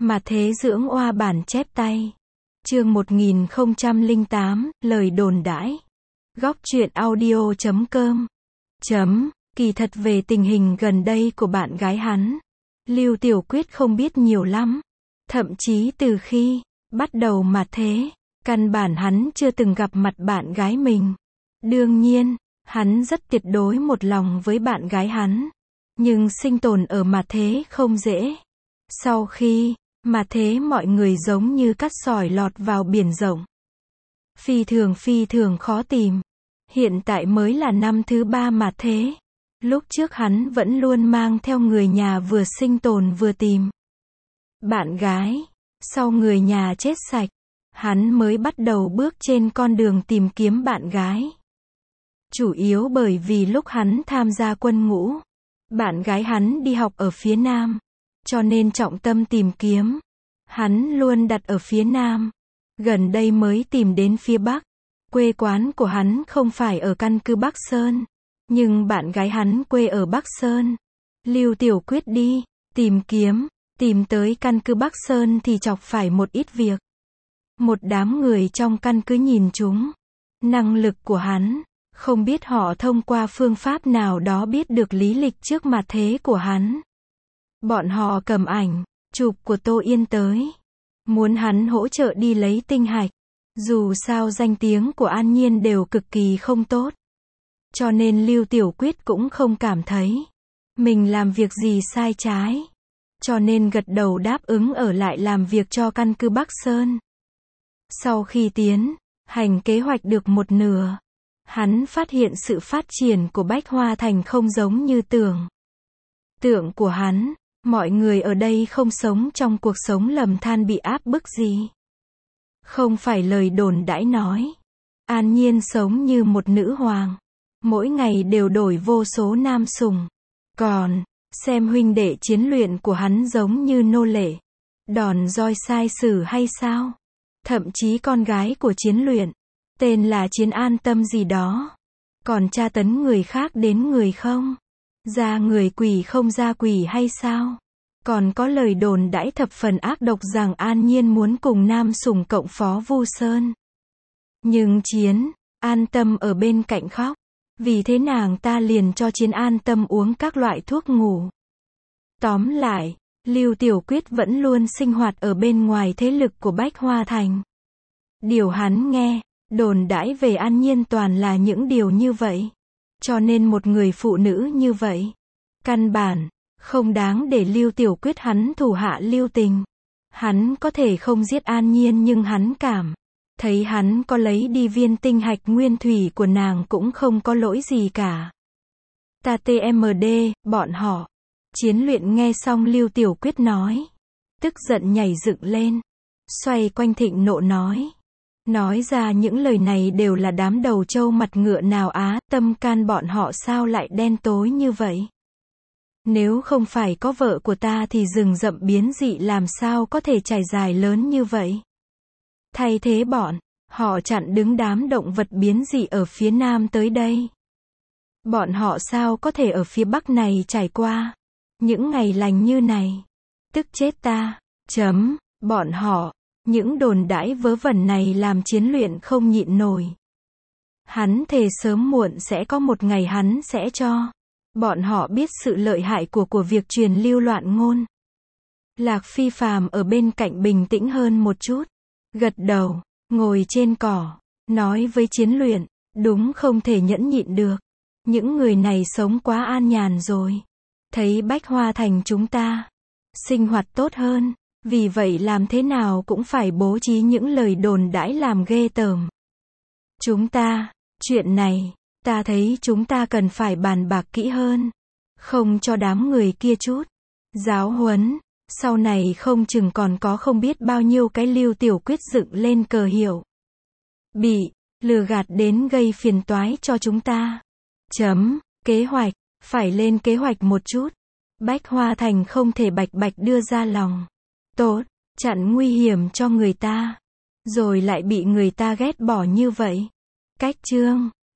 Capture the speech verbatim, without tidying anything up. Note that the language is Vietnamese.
Mà thế dưỡng oa bản chép tay. Chương một nghìn không trăm lẻ tám, lời đồn đãi. Góc truyện audio chấm com. Chấm, kỳ thật về tình hình gần đây của bạn gái hắn, Lưu Tiểu Quyết không biết nhiều lắm. Thậm chí từ khi bắt đầu mà thế, căn bản hắn chưa từng gặp mặt bạn gái mình. Đương nhiên, hắn rất tuyệt đối một lòng với bạn gái hắn. Nhưng sinh tồn ở mà thế không dễ. Sau khi mà thế mọi người giống như cát sỏi lọt vào biển rộng. Phi thường phi thường khó tìm. Hiện tại mới là năm thứ ba mà thế. Lúc trước hắn vẫn luôn mang theo người nhà vừa sinh tồn vừa tìm bạn gái. Sau người nhà chết sạch, hắn mới bắt đầu bước trên con đường tìm kiếm bạn gái. Chủ yếu bởi vì lúc hắn tham gia quân ngũ, bạn gái hắn đi học ở phía Nam, cho nên trọng tâm tìm kiếm hắn luôn đặt ở phía Nam. Gần đây mới tìm đến phía Bắc. Quê quán của hắn không phải ở căn cứ Bắc Sơn, nhưng bạn gái hắn quê ở Bắc Sơn. Lưu Tiểu Quyết đi tìm kiếm, tìm tới căn cứ Bắc Sơn thì chọc phải một ít việc. Một đám người trong căn cứ nhìn chúng năng lực của hắn, không biết họ thông qua phương pháp nào đó biết được lý lịch trước mà thế của hắn. Bọn họ cầm ảnh chụp của Tô Yên tới, muốn hắn hỗ trợ đi lấy tinh hạch. Dù sao danh tiếng của An Nhiên đều cực kỳ không tốt, cho nên Lưu Tiểu Quyết cũng không cảm thấy mình làm việc gì sai trái, cho nên gật đầu đáp ứng ở lại làm việc cho căn cứ Bắc Sơn. Sau khi tiến hành kế hoạch được một nửa, hắn phát hiện sự phát triển của Bách Hoa Thành không giống như tưởng tượng của hắn. Mọi người ở đây không sống trong cuộc sống lầm than bị áp bức gì. Không phải lời đồn đãi nói. An Nhiên sống như một nữ hoàng. Mỗi ngày đều đổi vô số nam sủng. Còn, xem huynh đệ chiến luyện của hắn giống như nô lệ. Đòn roi sai sử hay sao? Thậm chí con gái của chiến luyện, tên là Chiến An Tâm gì đó, còn tra tấn người khác đến người không? Ra người quỷ không ra quỷ hay sao? Còn có lời đồn đãi thập phần ác độc rằng An Nhiên muốn cùng nam sủng cộng phó Vu Sơn. Nhưng Chiến An Tâm ở bên cạnh khóc. Vì thế nàng ta liền cho Chiến An Tâm uống các loại thuốc ngủ. Tóm lại, Lưu Tiểu Quyết vẫn luôn sinh hoạt ở bên ngoài thế lực của Bách Hoa Thành. Điều hắn nghe, đồn đãi về An Nhiên toàn là những điều như vậy. Cho nên một người phụ nữ như vậy, căn bản không đáng để Lưu Tiểu Quyết hắn thủ hạ lưu tình. Hắn có thể không giết An Nhiên nhưng hắn cảm thấy hắn có lấy đi viên tinh hạch nguyên thủy của nàng cũng không có lỗi gì cả. Ta tê em đê, bọn họ. Chiến luyện nghe xong Lưu Tiểu Quyết nói, tức giận nhảy dựng lên, xoay quanh thịnh nộ nói. Nói ra những lời này đều là đám đầu trâu mặt ngựa nào á, tâm can bọn họ sao lại đen tối như vậy? Nếu không phải có vợ của ta thì rừng rậm biến dị làm sao có thể trải dài lớn như vậy? Thay thế bọn họ chặn đứng đám động vật biến dị ở phía Nam tới đây. Bọn họ sao có thể ở phía Bắc này trải qua những ngày lành như này? Tức chết ta. Chấm, bọn họ, những đồn đãi vớ vẩn này làm Chiến luyện không nhịn nổi. Hắn thề sớm muộn sẽ có một ngày hắn sẽ cho bọn họ biết sự lợi hại của của việc truyền lưu loạn ngôn. Lạc Phi Phàm ở bên cạnh bình tĩnh hơn một chút, gật đầu, ngồi trên cỏ, nói với Chiến luyện, đúng không thể nhẫn nhịn được. Những người này sống quá an nhàn rồi. Thấy Bách Hoa Thành chúng ta sinh hoạt tốt hơn, vì vậy làm thế nào cũng phải bố trí những lời đồn đãi làm ghê tởm chúng ta. Chuyện này, ta thấy chúng ta cần phải bàn bạc kỹ hơn, không cho đám người kia chút giáo huấn, sau này không chừng còn có không biết bao nhiêu cái Lưu Tiểu Quyết dựng lên cờ hiệu bị lừa gạt đến gây phiền toái cho chúng ta. Chấm, kế hoạch, phải lên kế hoạch một chút. Bách Hoa Thành không thể bạch bạch đưa ra lòng tốt, chặn nguy hiểm cho người ta, rồi lại bị người ta ghét bỏ như vậy. Cách chương